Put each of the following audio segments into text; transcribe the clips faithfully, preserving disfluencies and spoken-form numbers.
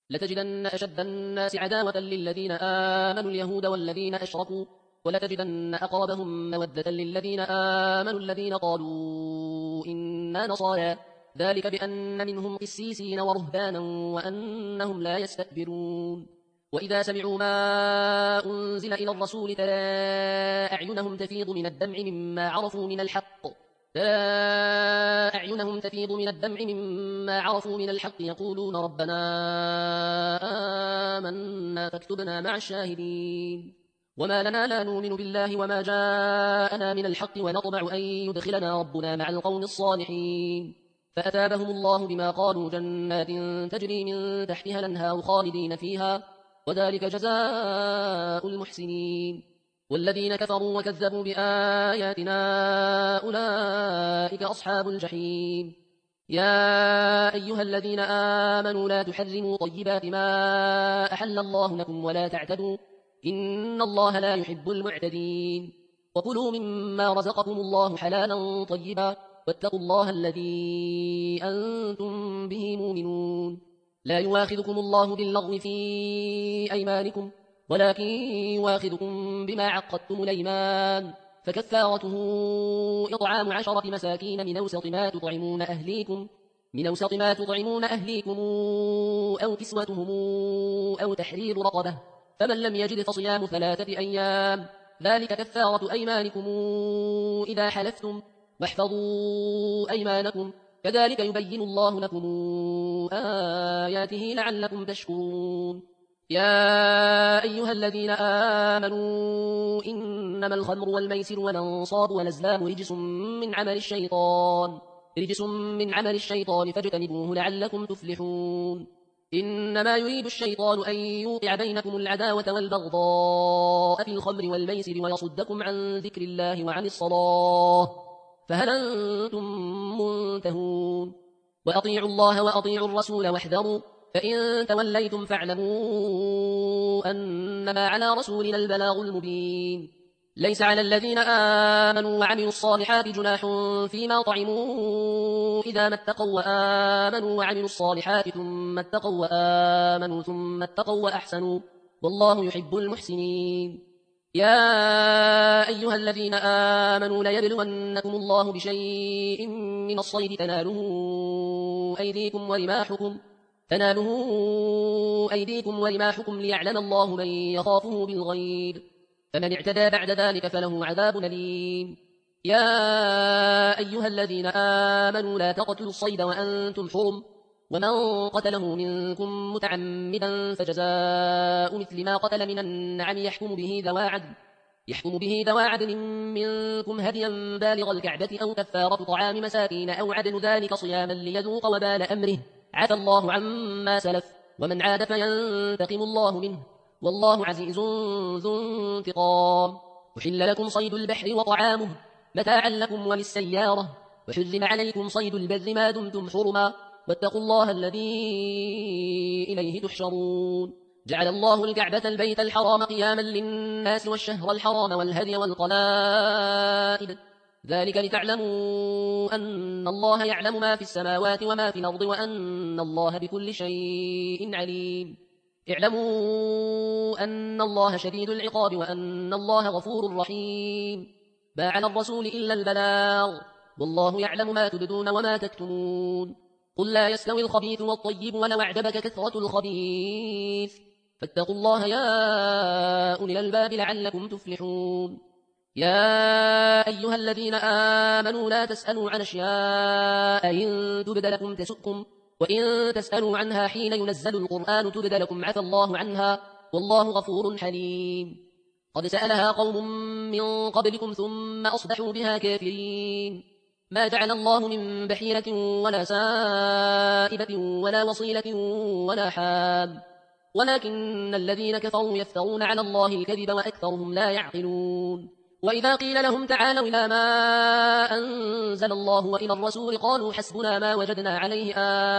لتجدن أشد الناس عداوة للذين آمنوا اليهود والذين أشركوا ولتجدن أقربهم مودة للذين آمنوا الذين قالوا إنا نصارى ذلك بأن منهم قسيسين ورهبانا وأنهم لا يستكبرون وإذا سمعوا ما أنزل إلى الرسول ترى أعينهم تفيض من الدمع مما عرفوا من الحق ترى أعينهم تفيض من الدمع مما عرفوا من الحق يقولون ربنا آمنا فاكتبنا مع الشاهدين وما لنا لا نؤمن بالله وما جاءنا من الحق ونطمع أن يدخلنا ربنا مع القوم الصالحين فأثابهم الله بما قالوا جنات تجري من تحتها الأنهار خالدين فيها وذلك جزاء المحسنين والذين كفروا وكذبوا بآياتنا أولئك أصحاب الجحيم يا أيها الذين آمنوا لا تحرموا طيبات ما أحل الله لكم ولا تعتدوا إن الله لا يحب المعتدين وكلوا مما رزقكم الله حلالا طيبا واتقوا الله الذي أنتم به مؤمنون لا يواخذكم الله باللغو في أيمانكم ولكن يواخذكم بما عقدتم الأيمان فكفارته إطعام عشرة مساكين من أوسط ما تطعمون أهليكم من أوسط ما تطعمون أهليكم أو كسوتهم أو تحرير رقبة فمن لم يجد فصيام ثلاثة أيام ذلك كفارة أيمانكم إذا حلفتم واحفظوا أيمانكم كذلك يبين الله لكم آياته لعلكم تشكرون يا أيها الذين آمنوا إنما الخمر والميسر والأنصاب والأزلام رجس من عمل الشيطان رجس من عمل الشيطان فاجتنبوه لعلكم تفلحون إنما يريد الشيطان أن يوقع بينكم العداوة والبغضاء في الخمر والميسر ويصدكم عن ذكر الله وعن الصلاة فهل أنتم منتهون وأطيعوا الله وأطيعوا الرسول واحذروا فإن توليتم فاعلموا أنما على رسولنا البلاغ المبين ليس على الذين آمنوا وعملوا الصالحات جناح فيما طعموا إذا ما اتقوا وآمنوا وعملوا الصالحات ثم اتقوا وآمنوا ثم اتقوا وأحسنوا والله يحب المحسنين يا أيها الذين آمنوا ليبلونكم الله بشيء من الصيد تناله أيديكم ورماحكم تناله أيديكم ورماحكم ليعلم الله من يخافه بالغيب فمن اعتدى بعد ذلك فله عذاب أليم يا أيها الذين آمنوا لا تقتلوا الصيد وأنتم حرم ومن قتله منكم متعمدا فجزاء مثل ما قتل من النعم يحكم به ذوى عدل يحكم به ذوى عدل منكم هديا بالغ الكعبة أو كفارة طعام مساكين أو عدل ذلك صياما ليذوق وبال أمره عفى الله عما سلف ومن عاد فينتقم الله منه والله عزيز ذو انتقام أحل لكم صيد البحر وطعامه متاعا لكم وللسيارة وحرم عليكم صيد البر ما دمتم حرما واتقوا الله الذي إليه تحشرون جعل الله الكعبة البيت الحرام قياما للناس والشهر الحرام والهدي والقلائد ذلك لتعلموا أن الله يعلم ما في السماوات وما في الأرض وأن الله بكل شيء عليم اعلموا أن الله شديد العقاب وأن الله غفور رحيم ما على الرسول إلا البلاغ والله يعلم ما تبدون وما تكتمون قل لا يستوي الخبيث والطيب ولو أعجبك كثرة الخبيث فاتقوا الله يا أولي الألباب لعلكم تفلحون يا أيها الذين آمنوا لا تسألوا عن أشياء إن تبد لكم تسؤكم وإن تسألوا عنها حين ينزل القرآن تبد لكم عفى الله عنها والله غفور حليم قد سألها قوم من قبلكم ثم أصبحوا بها كافرين ما جعل الله من بحيرة ولا سائبة ولا وصيلة ولا حام ولكن الذين كفروا يفترون على الله الكذب وأكثرهم لا يعقلون وإذا قيل لهم تعالوا إلى ما أنزل الله وإلى الرسول قالوا حسبنا ما وجدنا عليه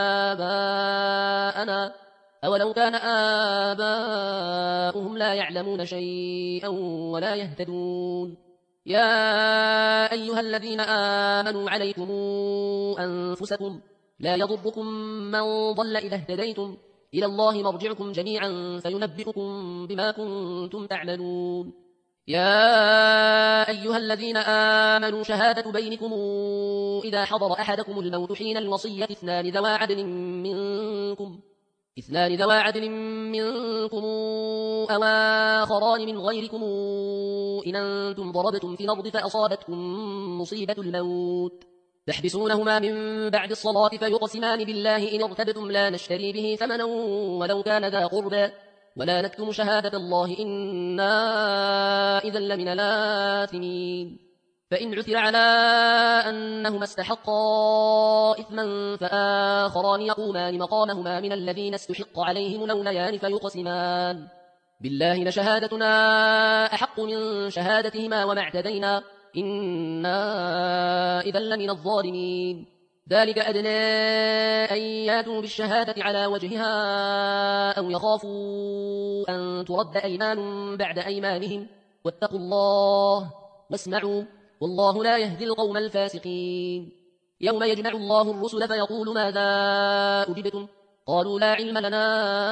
آباءنا أولو كان آباؤهم لا يعلمون شيئا ولا يهتدون يا أيها الذين آمنوا عليكم أنفسكم لا يضركم من ضل إذا اهتديتم إلى الله مرجعكم جميعا فينبئكم بما كنتم تعملون. يا أيها الذين آمنوا شهادة بينكم إذا حضر أحدكم الموت حين الوصية اثنان ذوى عدل منكم اثنان ذوى عدل منكم أو آخران من غيركم إن أنتم ضربتم في الأرض فأصابتكم مصيبة الموت تحبسونهما من بعد الصلاة فيقسمان بالله إن ارتبتم لا نشتري به ثمنا ولو كان ذا قربى ولا نكتم شهادة الله إنا إذا لمن الآثمين. فإن عثر على أنهما استحقا إثما فآخران يقومان مقامهما من الذين استحق عليهم الأوليان فيقسمان بالله لشهادتنا أحق من شهادتهما وما اعتدينا إنا إذا لمن الظالمين. ذلك أدنى أن ياتوا بالشهادة على وجهها أو يخافوا أن ترد أيمان بعد أيمانهم واتقوا الله واسمعوا والله لا يهدي القوم الفاسقين. يوم يجمع الله الرسل فيقول ماذا أجبتم قالوا لا علم لنا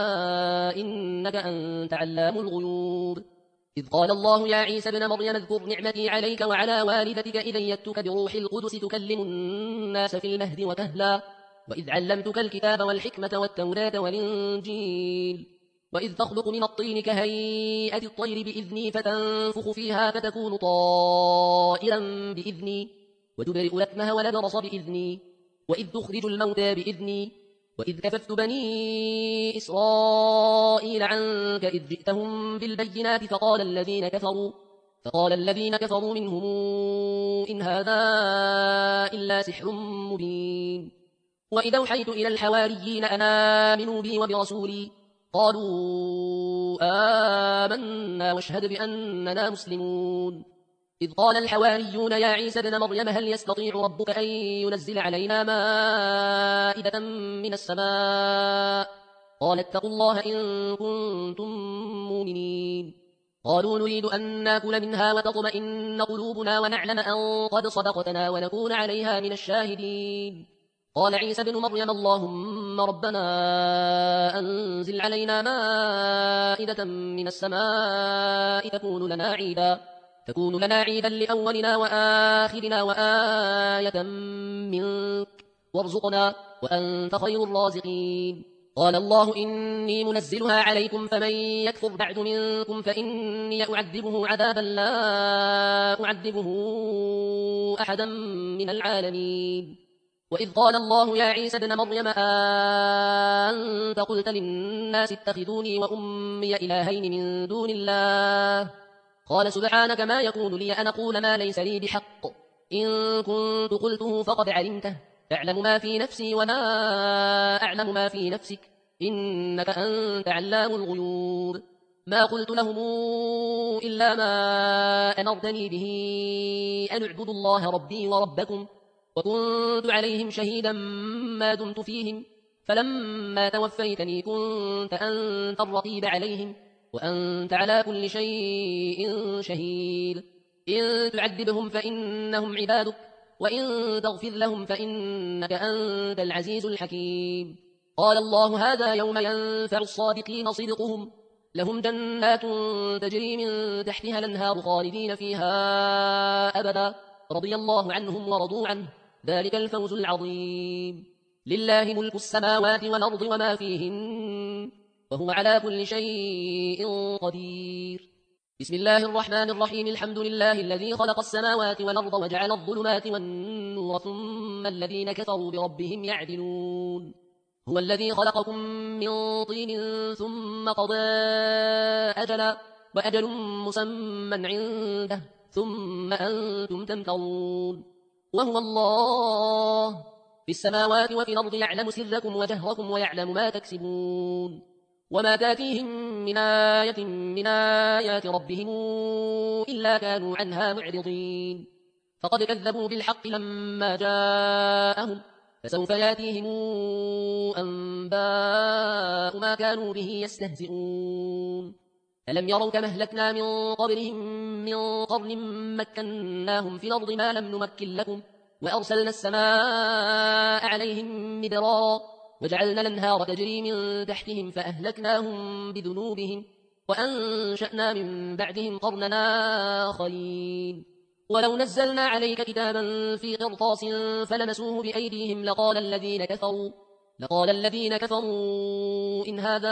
إنك أنت علام الغيوب. إذ قال الله يا عيسى ابن مريم اذكر نعمتي عليك وعلى والدتك إذ أيدتك بروح القدس تكلم الناس في المهد وكهلا وإذ علمتك الكتاب والحكمة والتوراة والإنجيل وإذ تخلق من الطين كهيئة الطير بإذني فتنفخ فيها فتكون طائرا بإذني وتبرئ الأكمه والأبرص بإذني وإذ تخرج الموتى بإذني وإذ كففت بني إسرائيل عنك إذ جئتهم بالبينات فقال الذين كفروا فقال الذين كفروا منهم إن هذا إلا سحر مبين. وإذا أوحيت إلى الحواريين أن آمنوا بي وبرسولي قالوا آمنا واشهد بأننا مسلمون. إذ قال الحواريون يا عيسى ابن مريم هل يستطيع ربك أن ينزل علينا مائدة من السماء قال اتقوا الله إن كنتم مؤمنين. قالوا نريد أن ناكل منها وتطمئن قلوبنا ونعلم أن قد صدقتنا ونكون عليها من الشاهدين. قال عيسى ابن مريم اللهم ربنا أنزل علينا مائدة من السماء تكون لنا عيدا تكون لنا عيدا لأولنا وآخرنا وآية منك وارزقنا وأنت خير الرازقين. قال الله إني منزلها عليكم فمن يكفر بعد منكم فإني أعذبه عذابا لا أعذبه أحدا من العالمين. وإذ قال الله يا عيسى ابن مريم أنت قلت للناس اتخذوني وأمي إلهين من دون الله قال سبحانك ما يكون لي أن أقول ما ليس لي بحق إن كنت قلته فقد علمته تعلم ما في نفسي ولا أعلم ما في نفسك إنك أنت علام الغيوب. ما قلت لهم إلا ما أمرتني به أن اعبدوا الله ربي وربكم وكنت عليهم شهيدا ما دمت فيهم فلما توفيتني كنت أنت الرقيب عليهم وأنت على كل شيء شهيد. إن تعذبهم فإنهم عبادك وإن تغفر لهم فإنك أنت العزيز الحكيم. قال الله هذا يوم ينفع الصادقين صدقهم لهم جنات تجري من تحتها الأنهار خالدين فيها أبدا رضي الله عنهم ورضوا عنه ذلك الفوز العظيم. لله ملك السماوات والأرض وما فيهن وهو على كل شيء قدير. بسم الله الرحمن الرحيم الحمد لله الذي خلق السماوات والأرض وجعل الظلمات والنور ثم الذين كفروا بربهم يعدلون. هو الذي خلقكم من طين ثم قضى أجلا وأجل مسمى عنده ثم أنتم تمترون. وهو الله في السماوات وفي الأرض يعلم سركم وجهركم ويعلم ما تكسبون. وما تاتيهم من آية من آيات ربهم إلا كانوا عنها معرضين. فقد كذبوا بالحق لما جاءهم فسوف ياتيهم أنباء ما كانوا به يستهزئون. ألم يروا كما أهلكنا من قبلهم من قرن مكناهم في الأرض ما لم نمكن لكم وأرسلنا السماء عليهم مدرارا وجعلنا الأنهار تجري من تحتهم فأهلكناهم بذنوبهم وأنشأنا من بعدهم قرننا آخرين ولو نزلنا عليك كتابا في قرطاس فلمسوه بأيديهم لقال الذين كفروا لقال الذين كفروا إن هذا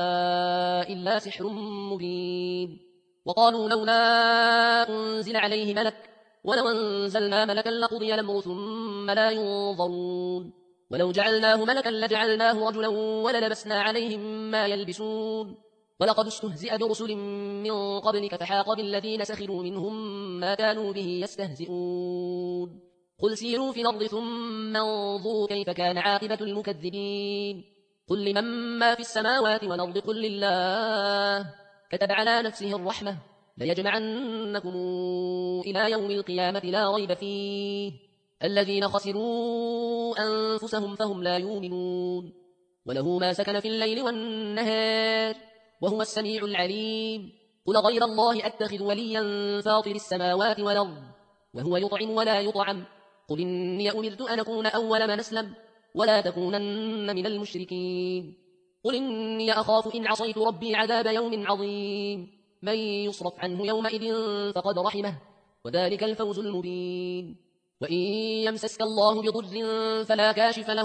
إلا سحر مبين وقالوا لولا أنزل عليه ملك ولو أنزلنا ملكا لقضي الأمر ثم لا ينظرون ولو جعلناه ملكا لجعلناه رجلا وللبسنا عليهم ما يلبسون ولقد استهزئ برسل من قبلك فحاق بالذين سخروا منهم ما كانوا به يستهزئون قل سيروا في الأرض ثم انظروا كيف كان عاقبة المكذبين قل لمن ما في السماوات والأرض قل لله كتب على نفسه الرحمة ليجمعنكم إلى يوم القيامة لا ريب فيه الذين خسروا أنفسهم فهم لا يؤمنون وله ما سكن في الليل والنهار وهو السميع العليم قل غير الله أتخذ وليا فاطر السماوات والأرض وهو يطعم ولا يطعم قل إني أمرت أن أكون أول من أسلم ولا تكونن من المشركين قل إني أخاف إن عصيت ربي عذاب يوم عظيم من يصرف عنه يومئذ فقد رحمه وذلك الفوز المبين وإن يمسسك الله بضر فلا كاشف له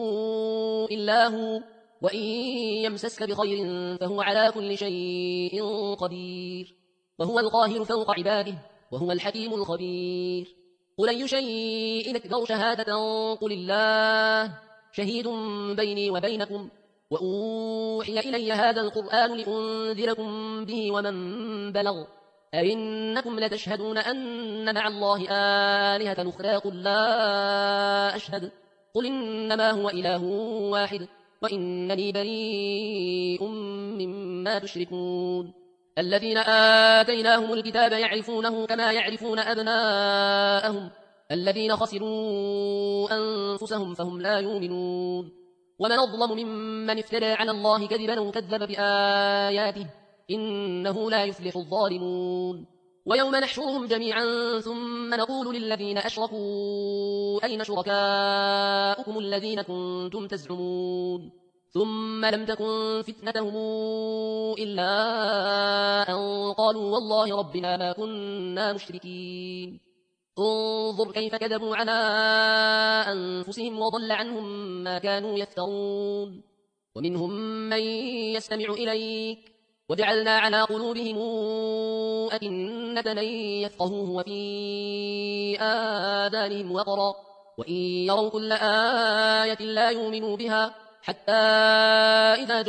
إلا هو وإن يمسسك بخير فهو على كل شيء قدير وهو القاهر فوق عباده وهو الحكيم الخبير قل أي شيء أكبر شهادة قل الله شهيد بيني وبينكم وأوحي إلي هذا القرآن لأنذركم به ومن بلغ أئنكم لتشهدون أن مع الله آلهة أخرى قل لا أشهد قل إنما هو إله واحد وإنني بريء مما تشركون الذين آتيناهم الكتاب يعرفونه كما يعرفون أبناءهم الذين خسروا أنفسهم فهم لا يؤمنون ومن أظلم ممن افترى على الله كذبا وكذب بآياته إنه لا يفلح الظالمون ويوم نحشرهم جميعا ثم نقول للذين أشركوا أين شركاؤكم الذين كنتم تزعمون ثم لم تكن فتنتهم إلا أن قالوا والله ربنا ما كنا مشركين انظر كيف كذبوا على أنفسهم وضل عنهم ما كانوا يفترون ومنهم من يستمع إليك وجعلنا على قلوبهم أكنة أن يفقهوه وفي آذانهم وقرا وإن يروا كل آية لا يؤمنوا بها حتى إذا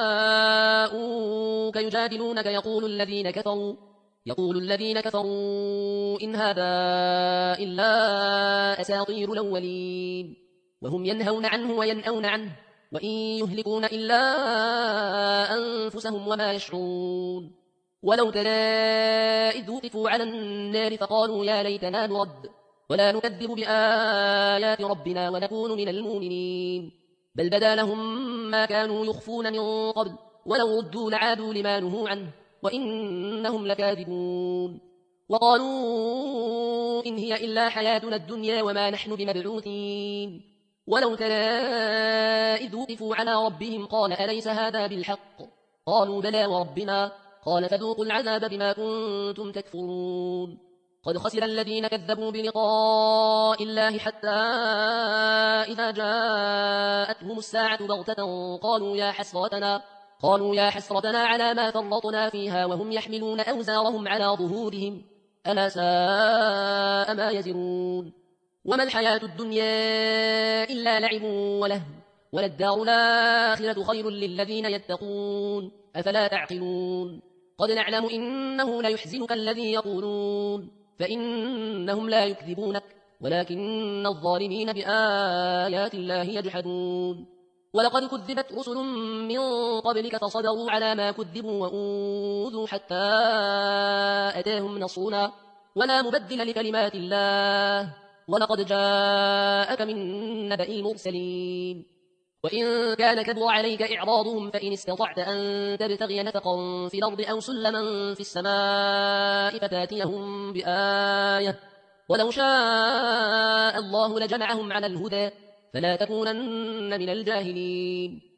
جاءوك يجادلونك يقول الذين كفروا يقول الذين كفروا إن هذا إلا أساطير الأولين وهم ينهون عنه وينأون عنه وإن يهلكون إلا أنفسهم وما يشعرون ولو ترى إذ وقفوا على النار فقالوا يا ليتنا نرد ولا نكذب بآيات ربنا ونكون من المؤمنين بل بدا لهم ما كانوا يخفون من قبل ولو ردوا لعادوا لما نهوا عنه وإنهم لكاذبون وقالوا إن هي إلا حياتنا الدنيا وما نحن بمبعوثين ولو ترى إذ وقفوا على ربهم قال أليس هذا بالحق قالوا بلى وربنا قال فذوقوا العذاب بما كنتم تكفرون قد خسر الذين كذبوا بلقاء الله حتى إذا جاءتهم الساعة بغتة قالوا يا حسرتنا قالوا يا حسرتنا على ما فرطنا فيها وهم يحملون أوزارهم على ظهورهم ألا ساء ما يزرون وما الحياة الدنيا إلا لعب ولهو وللدار الآخرة خير للذين يتقون أفلا تعقلون قد نعلم إنه ليحزنك الذي يقولون فإنهم لا يكذبونك ولكن الظالمين بآيات الله يجحدون ولقد كذبت رسل من قبلك فصبروا على ما كذبوا وأوذوا حتى أتاهم نصرنا ولا مبدل لكلمات الله ولقد جاءك من نبأ المرسلين وإن كان كبر عليك إعراضهم فإن استطعت أن تبتغي نفقا في الأرض أو سلما في السماء فتاتيهم بآية ولو شاء الله لجمعهم على الهدى فلا تكونن من الجاهلين